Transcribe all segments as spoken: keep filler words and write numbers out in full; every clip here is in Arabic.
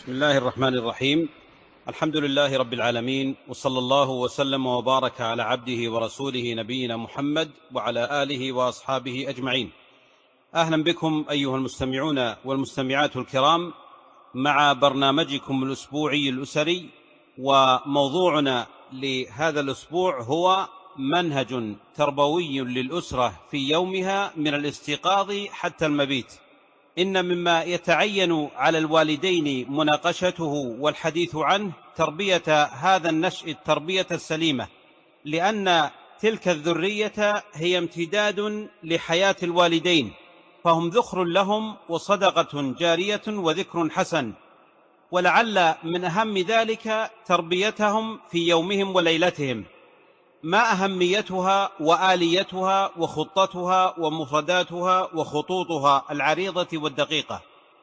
بسم الله الرحمن الرحيم. الحمد لله رب العالمين، وصلى الله وسلم وبارك على عبده ورسوله نبينا محمد وعلى آله وأصحابه أجمعين. أهلا بكم أيها المستمعون والمستمعات الكرام مع برنامجكم الأسبوعي الأسري، وموضوعنا لهذا الأسبوع هو منهج تربوي للأسرة في يومها من الاستيقاظ حتى المبيت. إن مما يتعين على الوالدين مناقشته والحديث عنه تربية هذا النشء التربية السليمة، لأن تلك الذرية هي امتداد لحياة الوالدين، فهم ذخر لهم وصدقة جارية وذكر حسن. ولعل من أهم ذلك تربيتهم في يومهم وليلتهم، ما أهميتها وآليتها وخطتها ومفرداتها وخطوطها العريضة والدقيقة.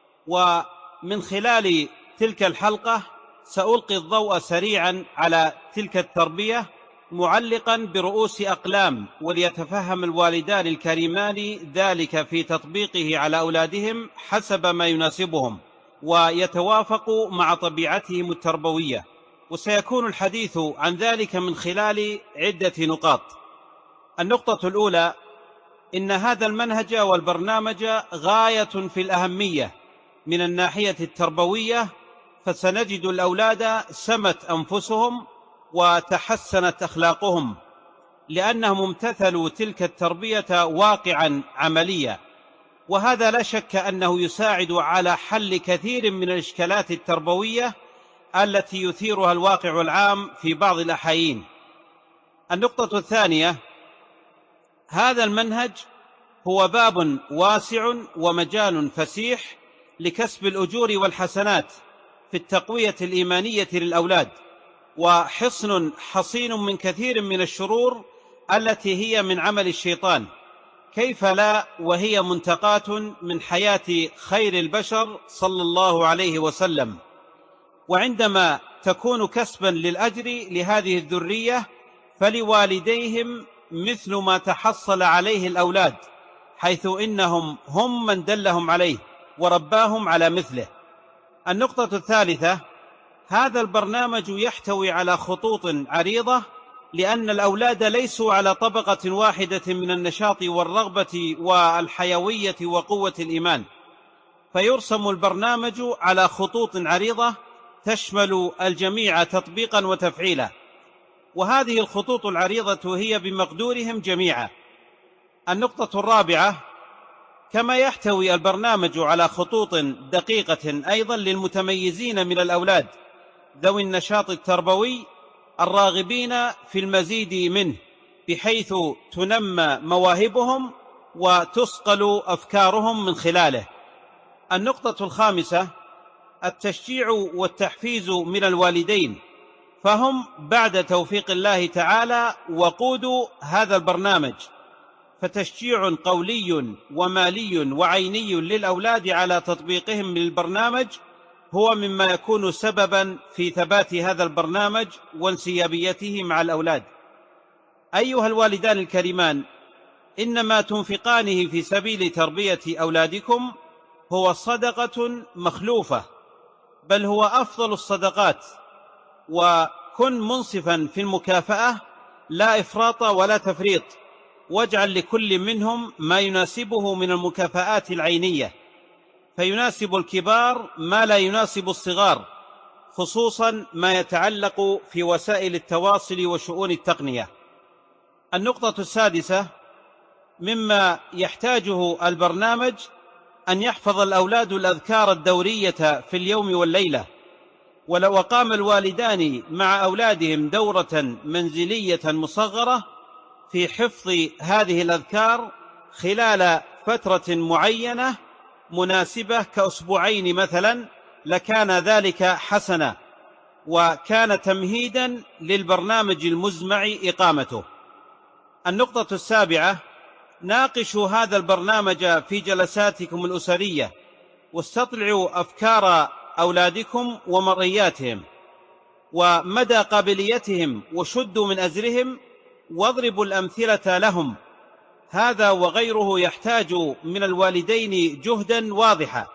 ومن خلال تلك الحلقة سألقي الضوء سريعا على تلك التربية، معلقا برؤوس أقلام، وليتفهم الوالدان الكريمان ذلك في تطبيقه على أولادهم حسب ما يناسبهم ويتوافق مع طبيعتهم التربوية. وسيكون الحديث عن ذلك من خلال عدة نقاط. النقطة الأولى: إن هذا المنهج والبرنامج غاية في الأهمية من الناحية التربوية، فسنجد الأولاد سمت أنفسهم وتحسنت أخلاقهم، لأنهم امتثلوا تلك التربية واقعا عمليا. وهذا لا شك أنه يساعد على حل كثير من الإشكالات التربوية التي يثيرها الواقع العام في بعض الأحايين. النقطة الثانية: هذا المنهج هو باب واسع ومجال فسيح لكسب الأجور والحسنات في التقوية الإيمانية للأولاد، وحصن حصين من كثير من الشرور التي هي من عمل الشيطان، كيف لا وهي منتقاة من حياة خير البشر صلى الله عليه وسلم. وعندما تكون كسبا للأجر لهذه الذرية فلوالديهم مثل ما تحصل عليه الأولاد، حيث إنهم هم من دلهم عليه ورباهم على مثله. النقطة الثالثة: هذا البرنامج يحتوي على خطوط عريضة، لأن الأولاد ليسوا على طبقة واحدة من النشاط والرغبة والحيوية وقوة الإيمان، فيرسم البرنامج على خطوط عريضة تشمل الجميع تطبيقا وتفعيلا، وهذه الخطوط العريضة هي بمقدورهم جميعا. النقطة الرابعة: كما يحتوي البرنامج على خطوط دقيقة أيضا للمتميزين من الأولاد ذوي النشاط التربوي الراغبين في المزيد منه، بحيث تنمى مواهبهم وتصقل أفكارهم من خلاله. النقطة الخامسة: التشجيع والتحفيز من الوالدين، فهم بعد توفيق الله تعالى وقود هذا البرنامج، فتشجيع قولي ومالي وعيني للأولاد على تطبيقهم للبرنامج هو مما يكون سببا في ثبات هذا البرنامج وانسيابيته مع الأولاد. أيها الوالدان الكريمان، إنما تنفقانه في سبيل تربية أولادكم هو صدقة مخلوفة، بل هو أفضل الصدقات، وكن منصفا في المكافأة، لا إفراط ولا تفريط، واجعل لكل منهم ما يناسبه من المكافآت العينية، فيناسب الكبار ما لا يناسب الصغار، خصوصا ما يتعلق في وسائل التواصل وشؤون التقنية. النقطة السادسة: مما يحتاجه البرنامج أن يحفظ الأولاد الأذكار الدورية في اليوم والليلة، ولو قام الوالدان مع أولادهم دورة منزلية مصغرة في حفظ هذه الأذكار خلال فترة معينة مناسبة كأسبوعين مثلا، لكان ذلك حسنا، وكان تمهيدا للبرنامج المزمع إقامته. النقطة السابعة: ناقشوا هذا البرنامج في جلساتكم الأسرية، واستطلعوا أفكار أولادكم ومرئياتهم ومدى قابليتهم، وشدوا من أزرهم واضربوا الأمثلة لهم. هذا وغيره يحتاج من الوالدين جهدا واضحا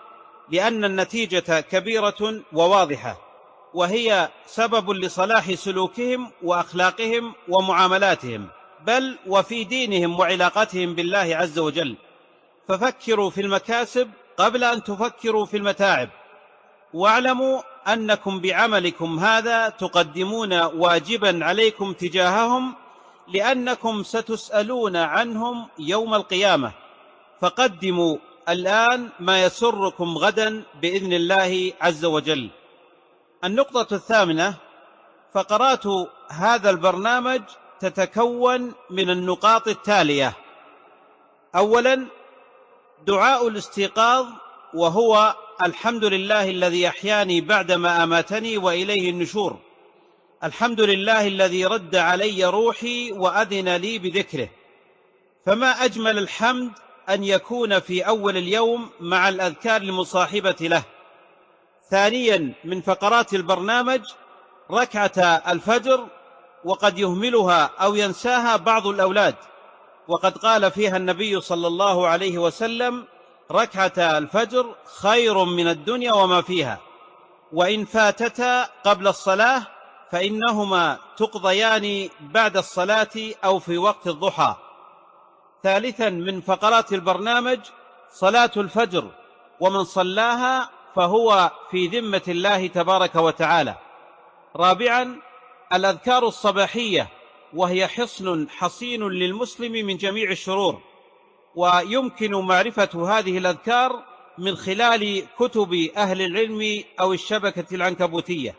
لأن النتيجة كبيرة وواضحة، وهي سبب لصلاح سلوكهم وأخلاقهم ومعاملاتهم، بل وفي دينهم وعلاقتهم بالله عز وجل. ففكروا في المكاسب قبل أن تفكروا في المتاعب، واعلموا أنكم بعملكم هذا تقدمون واجبا عليكم تجاههم، لأنكم ستسألون عنهم يوم القيامة، فقدموا الآن ما يسركم غدا بإذن الله عز وجل. النقطة الثامنة: فقرات هذا البرنامج تتكون من النقاط التالية: أولا، دعاء الاستيقاظ، وهو الحمد لله الذي أحياني بعدما أماتني وإليه النشور، الحمد لله الذي رد علي روحي وأذن لي بذكره. فما أجمل الحمد أن يكون في أول اليوم مع الأذكار المصاحبة له. ثانيا، من فقرات البرنامج ركعة الفجر، وقد يهملها أو ينساها بعض الأولاد، وقد قال فيها النبي صلى الله عليه وسلم: ركعة الفجر خير من الدنيا وما فيها، وإن فاتتا قبل الصلاة فإنهما تقضيان بعد الصلاة أو في وقت الضحى. ثالثا، من فقرات البرنامج صلاة الفجر، ومن صلاها فهو في ذمة الله تبارك وتعالى. رابعا، الأذكار الصباحية، وهي حصن حصين للمسلم من جميع الشرور، ويمكن معرفة هذه الأذكار من خلال كتب أهل العلم أو الشبكة العنكبوتية،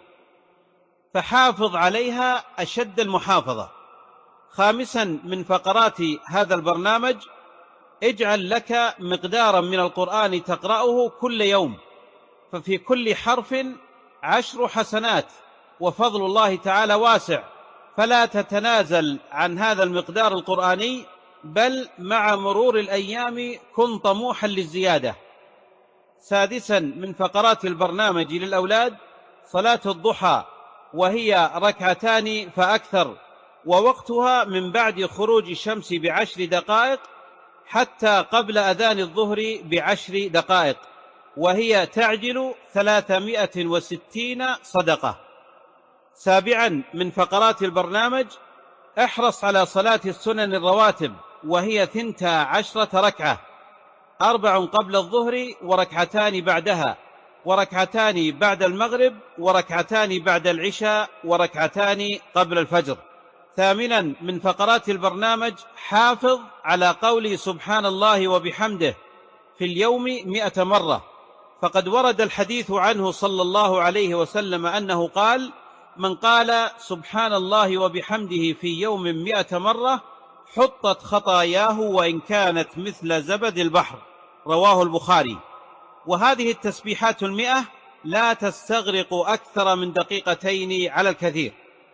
فحافظ عليها أشد المحافظة. خامسا، من فقرات هذا البرنامج اجعل لك مقدارا من القرآن تقرأه كل يوم، ففي كل حرف عشر حسنات، وفضل الله تعالى واسع، فلا تتنازل عن هذا المقدار القرآني، بل مع مرور الأيام كن طموحا للزيادة. سادسا، من فقرات البرنامج للأولاد صلاة الضحى، وهي ركعتان فأكثر، ووقتها من بعد خروج الشمس بعشر دقائق حتى قبل أذان الظهر بعشر دقائق، وهي تعجل ثلاثمائة وستين صدقة. سابعا، من فقرات البرنامج احرص على صلاة السنن الرواتب، وهي ثنتا عشرة ركعة: أربع قبل الظهر، وركعتان بعدها، وركعتان بعد المغرب، وركعتان بعد العشاء، وركعتان قبل الفجر. ثامنا، من فقرات البرنامج حافظ على قول سبحان الله وبحمده في اليوم مئة مرة، فقد ورد الحديث عنه صلى الله عليه وسلم أنه قال: من قال سبحان الله وبحمده في يوم مئة مرة حطت خطاياه وإن كانت مثل زبد البحر. رواه البخاري. وهذه التسبيحات المئة لا تستغرق أكثر من دقيقتين على الكثير.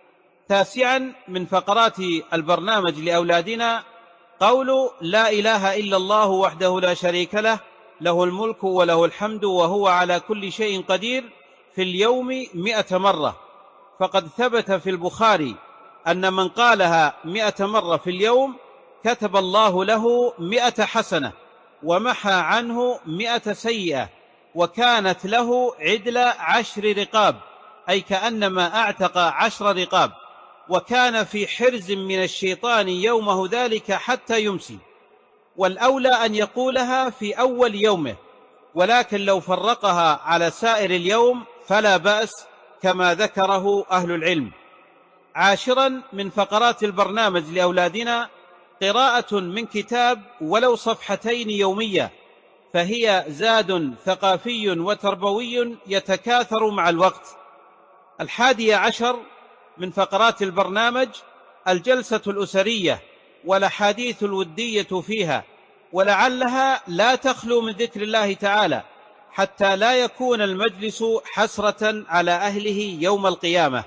تاسعا، من فقرات البرنامج لأولادنا قول لا إله إلا الله وحده لا شريك له، له الملك وله الحمد وهو على كل شيء قدير، في اليوم مئة مرة، فقد ثبت في البخاري أن من قالها مئة مرة في اليوم كتب الله له مئة حسنة، ومحى عنه مئة سيئة، وكانت له عدل عشر رقاب، أي كأنما أعتق عشر رقاب، وكان في حرز من الشيطان يومه ذلك حتى يمسي. والأولى أن يقولها في أول يومه، ولكن لو فرقها على سائر اليوم فلا بأس، كما ذكره أهل العلم. عاشرا، من فقرات البرنامج لأولادنا قراءة من كتاب ولو صفحتين يومية، فهي زاد ثقافي وتربوي يتكاثر مع الوقت. الحادي عشر، من فقرات البرنامج الجلسة الأسرية والأحاديث الودية فيها، ولعلها لا تخلو من ذكر الله تعالى، حتى لا يكون المجلس حسرة على أهله يوم القيامة.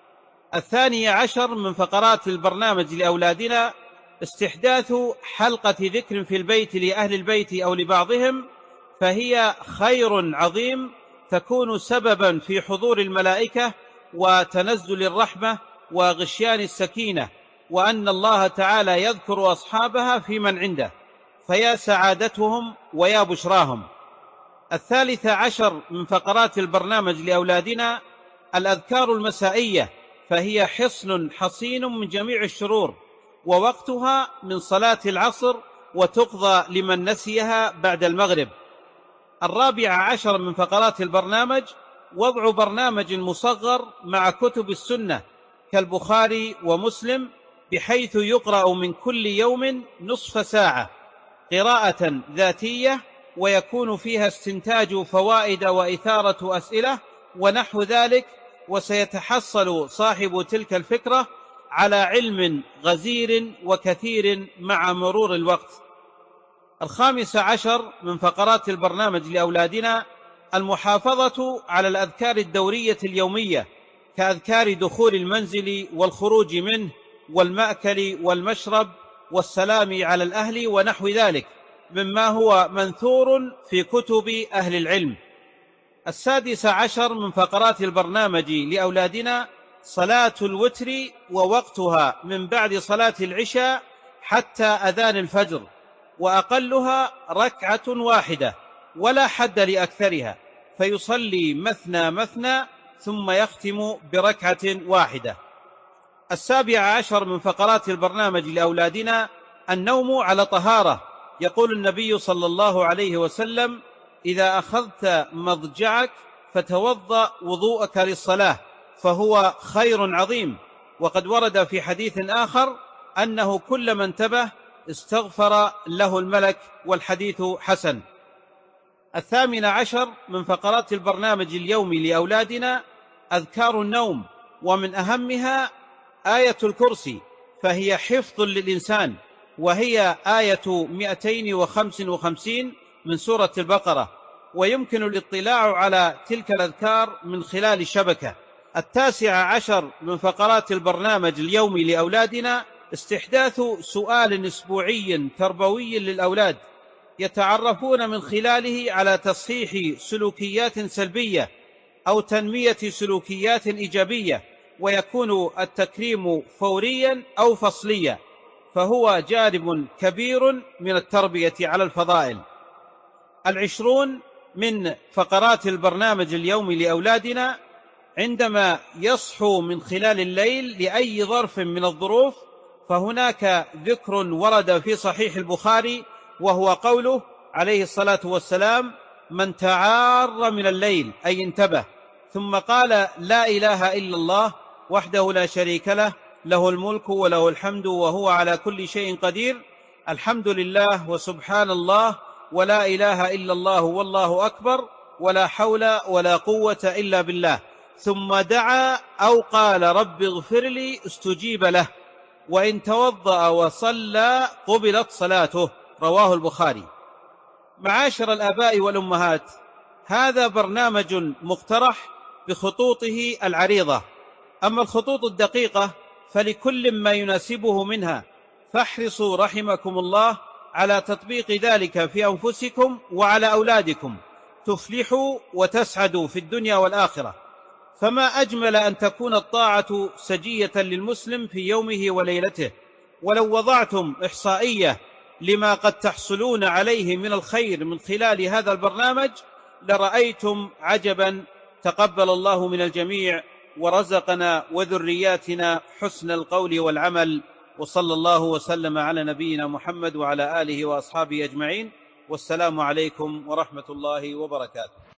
الثاني عشر، من فقرات البرنامج لأولادنا استحداث حلقة ذكر في البيت لأهل البيت أو لبعضهم، فهي خير عظيم تكون سببا في حضور الملائكة وتنزل الرحمة وغشيان السكينة، وأن الله تعالى يذكر أصحابها في من عنده، فيا سعادتهم ويا بشراهم. الثالث عشر من فقرات البرنامج لأولادنا الأذكار المسائية، فهي حصن حصين من جميع الشرور، ووقتها من صلاة العصر، وتقضى لمن نسيها بعد المغرب. الرابع عشر من فقرات البرنامج وضع برنامج مصغر مع كتب السنة كالبخاري ومسلم، بحيث يقرأ من كل يوم نصف ساعة قراءة ذاتية، ويكون فيها استنتاج فوائد وإثارة أسئلة ونحو ذلك، وسيتحصل صاحب تلك الفكرة على علم غزير وكثير مع مرور الوقت. الخامس عشر من فقرات البرنامج لأولادنا المحافظة على الأذكار الدورية اليومية، كأذكار دخول المنزل والخروج منه والمأكل والمشرب والسلام على الأهل ونحو ذلك، مما هو منثور في كتب أهل العلم. السادس عشر من فقرات البرنامج لأولادنا صلاة الوتر، ووقتها من بعد صلاة العشاء حتى أذان الفجر، وأقلها ركعة واحدة ولا حد لأكثرها، فيصلي مثنى مثنى ثم يختم بركعة واحدة. السابع عشر من فقرات البرنامج لأولادنا النوم على طهارة. يقول النبي صلى الله عليه وسلم: إذا أخذت مضجعك فتوضأ وضوءك للصلاة، فهو خير عظيم. وقد ورد في حديث آخر أنه كلما انتبه استغفر له الملك، والحديث حسن. الثامن عشر من فقرات البرنامج اليومي لأولادنا أذكار النوم، ومن أهمها آية الكرسي، فهي حفظ للإنسان، وهي آية مئتين وخمس وخمسين من سورة البقرة، ويمكن الاطلاع على تلك الأذكار من خلال الشبكة. التاسع عشر من فقرات البرنامج اليومي لأولادنا استحداث سؤال أسبوعي تربوي للأولاد، يتعرفون من خلاله على تصحيح سلوكيات سلبية أو تنمية سلوكيات إيجابية، ويكون التكريم فوريا أو فصليا، فهو جانب كبير من التربية على الفضائل. العشرون من فقرات البرنامج اليومي لأولادنا عندما يصحوا من خلال الليل لأي ظرف من الظروف، فهناك ذكر ورد في صحيح البخاري، وهو قوله عليه الصلاة والسلام: من تعار من الليل، أي انتبه، ثم قال: لا إله إلا الله وحده لا شريك له، له الملك وله الحمد وهو على كل شيء قدير، الحمد لله وسبحان الله ولا إله إلا الله والله أكبر ولا حول ولا قوة إلا بالله، ثم دعا أو قال رب اغفر لي استجيب له، وإن توضأ وصلى قبلت صلاته. رواه البخاري. معاشر الآباء والأمهات، هذا برنامج مقترح بخطوطه العريضة، أما الخطوط الدقيقة فلكل ما يناسبه منها، فاحرصوا رحمكم الله على تطبيق ذلك في أنفسكم وعلى أولادكم، تفلحوا وتسعدوا في الدنيا والآخرة. فما أجمل أن تكون الطاعة سجية للمسلم في يومه وليلته. ولو وضعتم إحصائية لما قد تحصلون عليه من الخير من خلال هذا البرنامج لرأيتم عجبا. تقبل الله من الجميع، ورزقنا وذرياتنا حسن القول والعمل، وصلى الله وسلم على نبينا محمد وعلى آله وأصحابه أجمعين، والسلام عليكم ورحمة الله وبركاته.